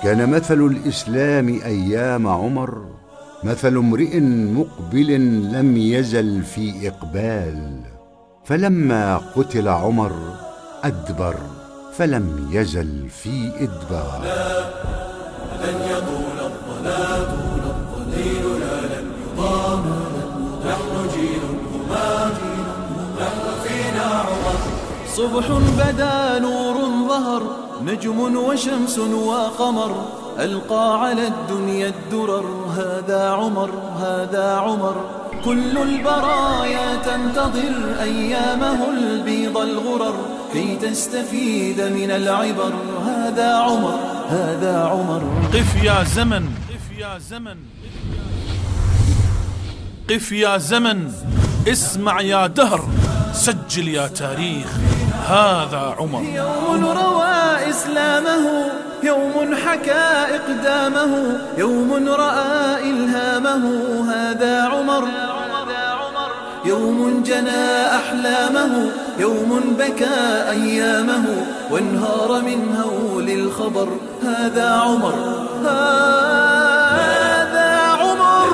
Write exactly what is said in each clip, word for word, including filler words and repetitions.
كان مثل الإسلام أيام عمر مثل امرئ مقبل لم يزل في إقبال، فلما قتل عمر أدبر فلم يزل في إدبار. لن يطول الضلال ديننا لن يضام، نحن جيل هما نحن فينا عمر. صبح بدا نور ظهر، نجم وشمس وقمر، ألقى على الدنيا الدرر. هذا عمر هذا عمر، كل البرايا تنتظر أيامه البيض الغرر، كي تستفيد من العبر. هذا عمر هذا عمر. قف يا زمن قف يا زمن قف يا زمن، اسمع يا دهر، سجل يا تاريخ. هذا عمر. يوم روى إسلامه، يوم حكى إقدامه، يوم رأى إلهامه. هذا عمر. يوم جنى أحلامه، يوم بكى أيامه، وانهار من هول الخبر. هذا عمر هذا عمر.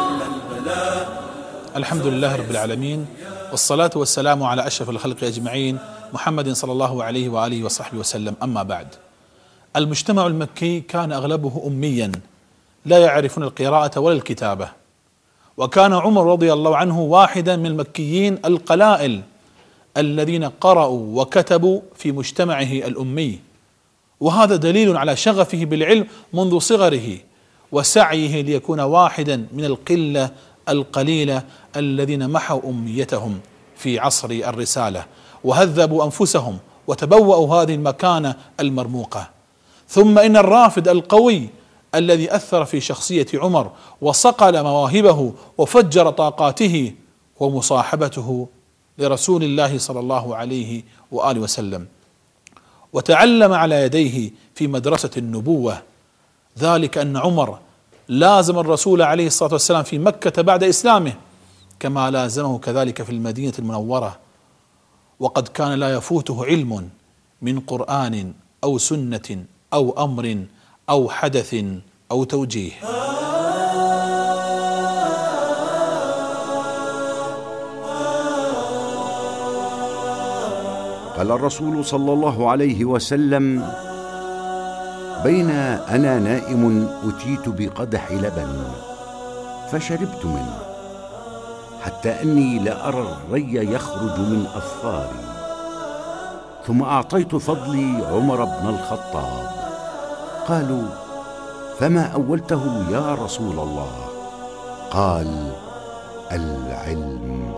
الحمد لله رب العالمين، والصلاة والسلام على أشرف الخلق أجمعين، محمد صلى الله عليه وآله وصحبه وسلم. أما بعد، المجتمع المكي كان أغلبه أميا لا يعرفون القراءة ولا الكتابة، وكان عمر رضي الله عنه واحدا من المكيين القلائل الذين قرأوا وكتبوا في مجتمعه الأمي، وهذا دليل على شغفه بالعلم منذ صغره وسعيه ليكون واحدا من القلة القليلة الذين محوا أميتهم في عصر الرسالة وهذبوا أنفسهم وتبوأوا هذه المكانة المرموقة. ثم إن الرافد القوي الذي أثر في شخصية عمر وصقل مواهبه وفجر طاقاته ومصاحبته لرسول الله صلى الله عليه وآله وسلم، وتعلم على يديه في مدرسة النبوة. ذلك أن عمر لازم الرسول عليه الصلاة والسلام في مكة بعد إسلامه، كما لازمه كذلك في المدينة المنورة، وقد كان لا يفوته علم من قرآن أو سنة أو أمر أو حدث أو توجيه. قال الرسول صلى الله عليه وسلم: بين أنا نائم أتيت بقدح لبن فشربت منه حتى أني لأرى الري يخرج من أظفاري، ثم أعطيت فضلي عمر بن الخطاب. قالوا: فما أولته يا رسول الله؟ قال: العلم.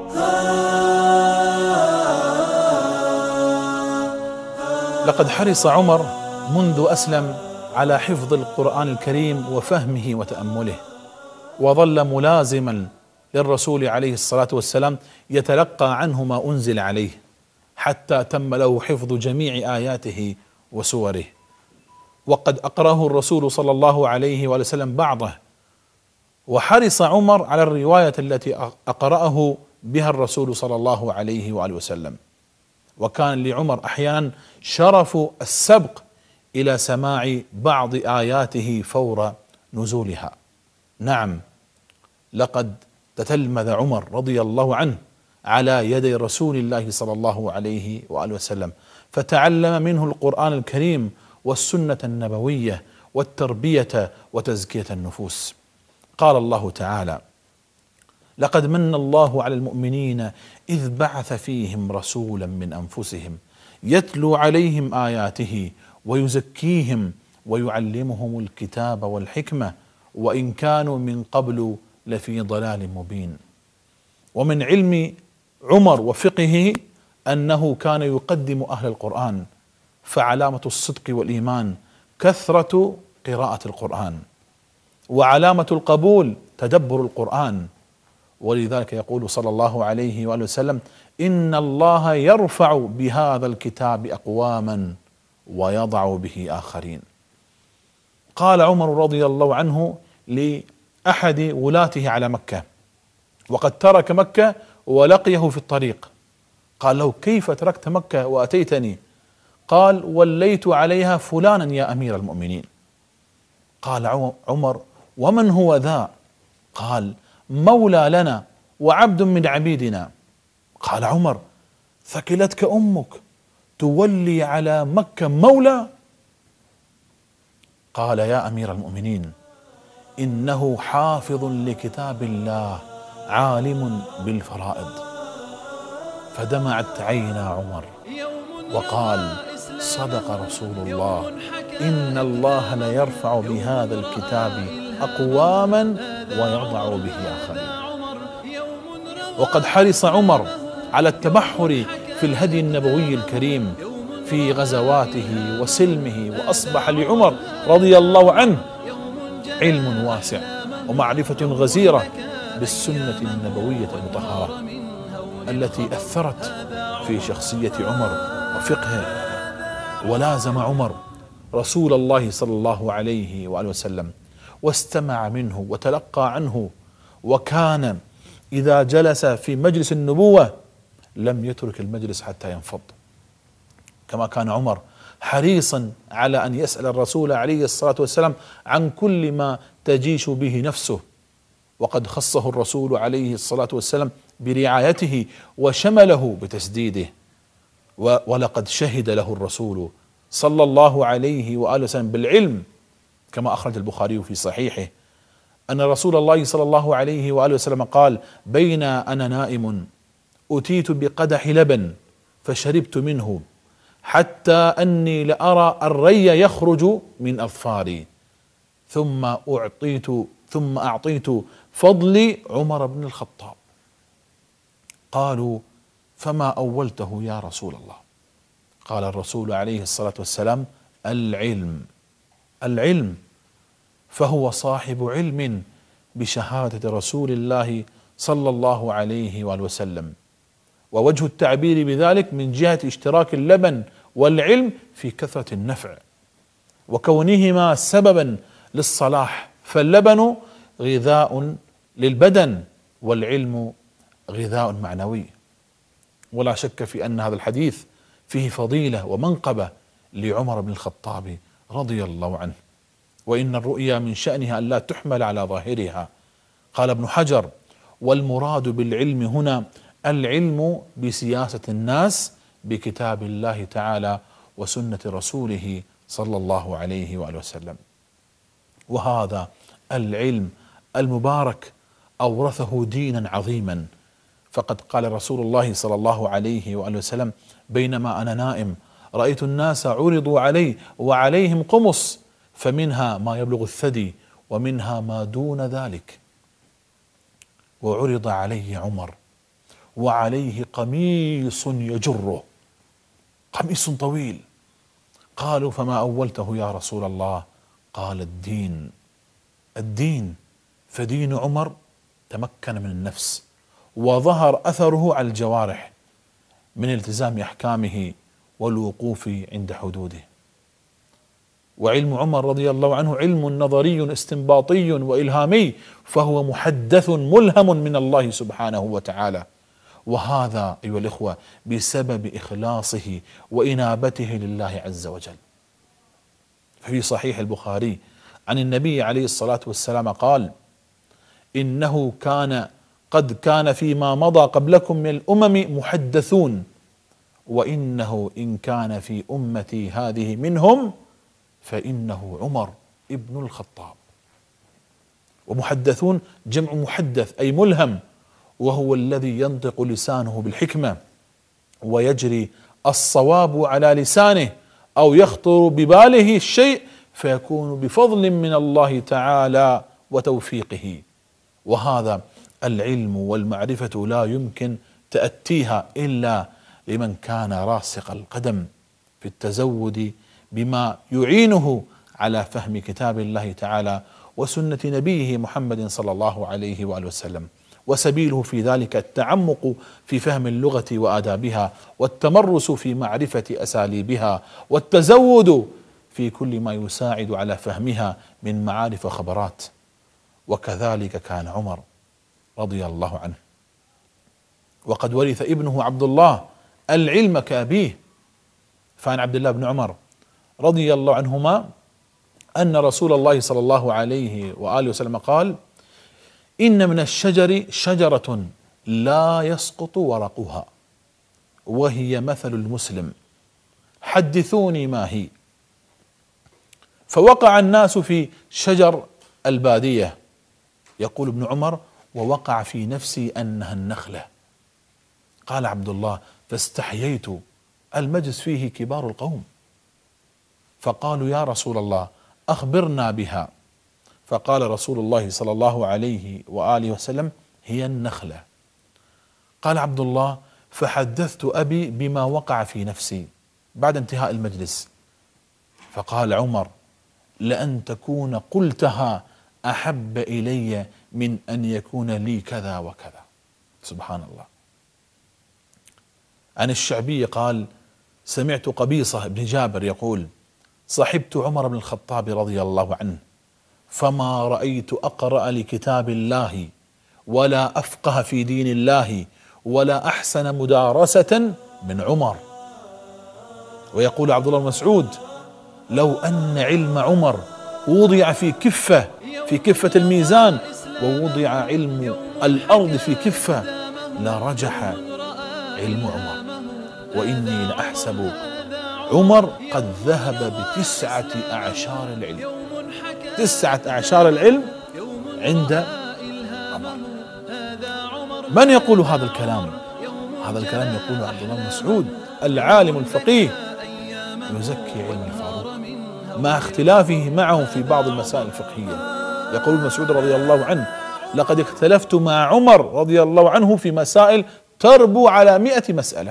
لقد حرص عمر منذ أسلم على حفظ القرآن الكريم وفهمه وتأمله، وظل ملازما للرسول عليه الصلاة والسلام يتلقى عنه ما أنزل عليه، حتى تم له حفظ جميع آياته وسوره. وقد أقرأه الرسول صلى الله عليه وسلم بعضه، وحرص عمر على الرواية التي أقرأه بها الرسول صلى الله عليه وآله وسلم. وكان لعمر أحيانا شرف السبق إلى سماع بعض آياته فور نزولها. نعم، لقد تتلمذ عمر رضي الله عنه على يدي رسول الله صلى الله عليه وآله وسلم، فتعلم منه القرآن الكريم والسنة النبوية والتربية وتزكية النفوس. قال الله تعالى: لقد من الله على المؤمنين إذ بعث فيهم رسولا من أنفسهم يتلو عليهم آياته ويزكيهم ويعلمهم الكتاب والحكمة وإن كانوا من قبل لفي ضلال مبين. ومن علم عمر وفقهه أنه كان يقدم أهل القرآن، فعلامة الصدق والإيمان كثرة قراءة القرآن، وعلامة القبول تدبر القرآن. ولذلك يقول صلى الله عليه وآله وسلم: إن الله يرفع بهذا الكتاب أقواما ويضع به آخرين. قال عمر رضي الله عنه لأحد ولاته على مكة وقد ترك مكة ولقيه في الطريق، قال له: كيف تركت مكة وأتيتني؟ قال: وليت عليها فلانا يا أمير المؤمنين. قال عمر: ومن هو ذا؟ قال: مولى لنا وعبد من عبيدنا. قال عمر: ثكلتك أمك تولي على مكة مولى؟ قال: يا أمير المؤمنين، إنه حافظ لكتاب الله عالم بالفرائض. فدمعت عينا عمر وقال: صدق رسول الله، إن الله ليرفع بهذا الكتاب أقواما ويضع به آخرين. وقد حرص عمر على التبحر في الهدي النبوي الكريم في غزواته وسلمه، وأصبح لعمر رضي الله عنه علم واسع ومعرفة غزيرة بالسنة النبوية المطهرة التي أثرت في شخصية عمر وفقهه. ولازم عمر رسول الله صلى الله عليه وآله وسلم واستمع منه وتلقى عنه، وكان إذا جلس في مجلس النبوة لم يترك المجلس حتى ينفض، كما كان عمر حريصا على أن يسأل الرسول عليه الصلاة والسلام عن كل ما تجيش به نفسه. وقد خصه الرسول عليه الصلاة والسلام برعايته وشمله بتسديده. ولقد شهد له الرسول صلى الله عليه وآله وسلم بالعلم، كما أخرج البخاري في صحيحه أن رسول الله صلى الله عليه وآله وسلم قال: بين أنا نائم أتيت بقدح لبن فشربت منه حتى أني لأرى الري يخرج من أظفاري، ثم أعطيت ثم أعطيت فضلي عمر بن الخطاب. قالوا: فما أولته يا رسول الله؟ قال الرسول عليه الصلاة والسلام: العلم العلم، فهو صاحب علم بشهادة رسول الله صلى الله عليه وآله وسلم. ووجه التعبير بذلك من جهة اشتراك اللبن والعلم في كثرة النفع وكونهما سببا للصلاح، فاللبن غذاء للبدن والعلم غذاء معنوي. ولا شك في أن هذا الحديث فيه فضيلة ومنقبة لعمر بن الخطاب رضي الله عنه. وإن الرؤيا من شأنها أن لا تحمل على ظاهرها. قال ابن حجر: والمراد بالعلم هنا العلم بسياسة الناس بكتاب الله تعالى وسنة رسوله صلى الله عليه وآله وسلم. وهذا العلم المبارك أورثه دينا عظيما، فقد قال رسول الله صلى الله عليه وآله وسلم: بينما أنا نائم رأيت الناس عرضوا علي وعليهم قمص، فمنها ما يبلغ الثدي ومنها ما دون ذلك، وعرض علي عمر وعليه قميص يجره، قميص طويل. قالوا: فما أولته يا رسول الله؟ قال: الدين الدين. فدين عمر تمكن من النفس وظهر أثره على الجوارح من التزام أحكامه والوقوف عند حدوده. وعلم عمر رضي الله عنه علم نظري استنباطي وإلهامي، فهو محدث ملهم من الله سبحانه وتعالى. وهذا أيها الإخوة بسبب إخلاصه وإنابته لله عز وجل. في صحيح البخاري عن النبي عليه الصلاة والسلام قال: إنه كان قد كان فيما مضى قبلكم من الأمم محدثون، وإنه إن كان في أمتي هذه منهم فإنه عمر ابن الخطاب. ومحدثون جمع محدث أي ملهم، وهو الذي ينطق لسانه بالحكمة ويجري الصواب على لسانه، أو يخطر بباله الشيء فيكون بفضل من الله تعالى وتوفيقه. وهذا العلم والمعرفة لا يمكن تأتيها إلا لمن كان راسخ القدم في التزود بما يعينه على فهم كتاب الله تعالى وسنة نبيه محمد صلى الله عليه وآله وسلم. وسبيله في ذلك التعمق في فهم اللغة وآدابها، والتمرس في معرفة أساليبها، والتزود في كل ما يساعد على فهمها من معارف وخبرات. وكذلك كان عمر رضي الله عنه. وقد ورث ابنه عبد الله العلم كأبيه، فعن عبد الله بن عمر رضي الله عنهما أن رسول الله صلى الله عليه وآله وسلم قال: إن من الشجر شجرة لا يسقط ورقها وهي مثل المسلم، حدثوني ما هي. فوقع الناس في شجر البادية. يقول ابن عمر: ووقع في نفسي أنها النخلة. قال عبد الله: فاستحييت، المجلس فيه كبار القوم، فقالوا: يا رسول الله أخبرنا بها. فقال رسول الله صلى الله عليه وآله وسلم: هي النخلة. قال عبد الله: فحدثت أبي بما وقع في نفسي بعد انتهاء المجلس. فقال عمر: لأن تكون قلتها أحب إلي من أن يكون لي كذا وكذا. سبحان الله. عن الشعبي قال: سمعت قبيصة بن جابر يقول: صحبت عمر بن الخطاب رضي الله عنه، فما رأيت أقرأ لكتاب الله ولا أفقه في دين الله ولا أحسن مدارسة من عمر. ويقول عبد الله بن مسعود: لو أن علم عمر وضع في كفة في كفة الميزان ووضع علم الأرض في كفة لرجح علم عمر، وإني لأحسب عمر قد ذهب بتسعة أعشار العلم. تسعة أعشار العلم عند عمر. من يقول هذا الكلام؟ هذا الكلام يقول عبد الله بن مسعود العالم الفقيه، يزكي علم الفاروق مع اختلافه معه في بعض المسائل الفقهية. يقول ابن مسعود رضي الله عنه: لقد اختلفت مع عمر رضي الله عنه في مسائل تربو على مئة مسألة.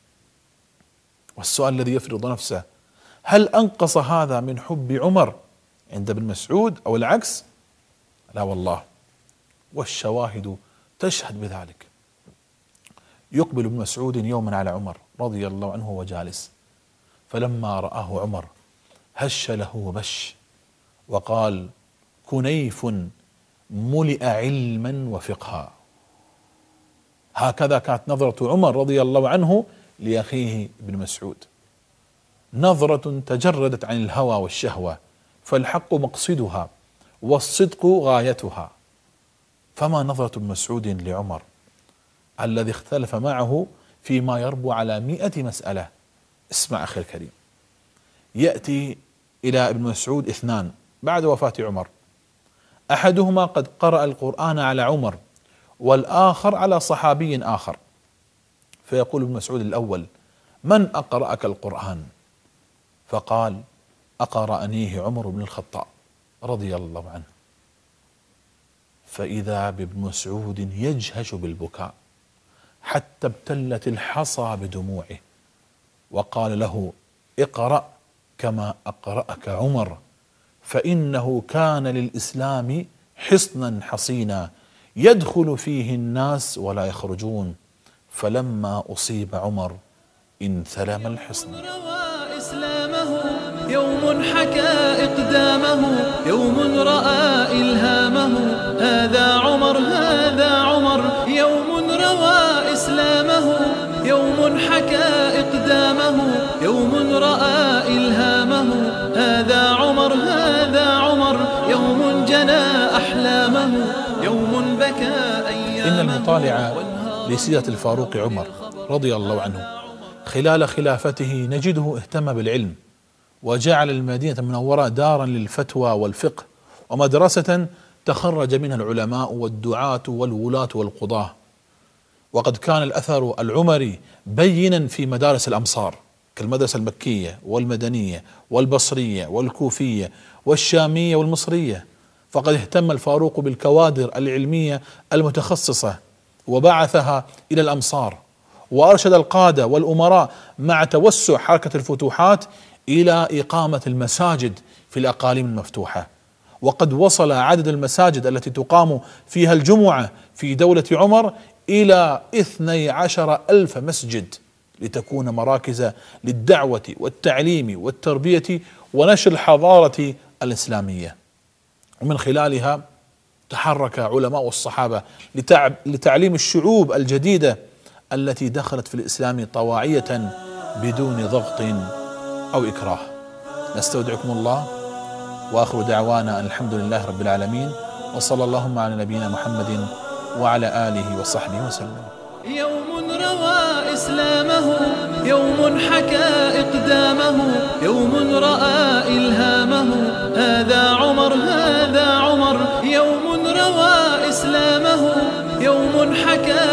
والسؤال الذي يفرض نفسه: هل أنقص هذا من حب عمر عند ابن مسعود أو العكس؟ لا والله، والشواهد تشهد بذلك. يقبل ابن مسعود يوما على عمر رضي الله عنه وهو جالس، فلما رآه عمر هش له وبش وقال: كنيف ملئ علما وفقها. هكذا كانت نظرة عمر رضي الله عنه لأخيه ابن مسعود، نظرة تجردت عن الهوى والشهوة، فالحق مقصدها والصدق غايتها. فما نظرة ابن مسعود لعمر الذي اختلف معه فيما يربو على مئة مسألة؟ اسمع أخي الكريم، يأتي إلى ابن مسعود اثنان بعد وفاة عمر، أحدهما قد قرأ القرآن على عمر والآخر على صحابي آخر، فيقول ابن مسعود الأول: من أقرأك القرآن؟ فقال: أقرأنيه عمر بن الخطاب رضي الله عنه. فإذا بابن مسعود يجهش بالبكاء حتى ابتلت الحصى بدموعه، وقال له: اقرأ كما أقرأك عمر، فإنه كان للإسلام حصنا حصينا يدخل فيه الناس ولا يخرجون، فلما أصيب عمر انثلم الحصن. يوم حكى إقدامه، يوم رأى إلهامه، هذا عمر هذا عمر، يوم روى إسلامه، يوم حكى إقدامه، يوم رأى إلهامه، هذا عمر هذا عمر، يوم جنى أحلامه، يوم بكى أيامه. إن المطالع لسيرة الفاروق عمر رضي الله عنه خلال خلافته نجده اهتم بالعلم، وجعل المدينة المنورة دارا للفتوى والفقه ومدرسة تخرج منها العلماء والدعاة والولاة والقضاة. وقد كان الأثر العمري بينا في مدارس الأمصار كالمدرسة المكية والمدنية والبصرية والكوفية والشامية والمصرية، فقد اهتم الفاروق بالكوادر العلمية المتخصصة وبعثها إلى الأمصار، وأرشد القادة والأمراء مع توسع حركة الفتوحات إلى إقامة المساجد في الأقاليم المفتوحة. وقد وصل عدد المساجد التي تقام فيها الجمعة في دولة عمر إلى اثني عشر ألف مسجد، لتكون مراكز للدعوة والتعليم والتربية ونشر الحضارة الإسلامية. ومن خلالها تحرك علماء الصحابة لتعليم الشعوب الجديدة التي دخلت في الإسلام طواعية بدون ضغط أو إكراه. نستودعكم الله وآخر دعوانا أن الحمد لله رب العالمين، وصلى اللهم على نبينا محمد وعلى آله وصحبه وسلم. يوم روى إسلامه، يوم حكى إقدامه، يوم رأى إلهامه، هذا عمر هذا عمر. يوم روى إسلامه، يوم حكى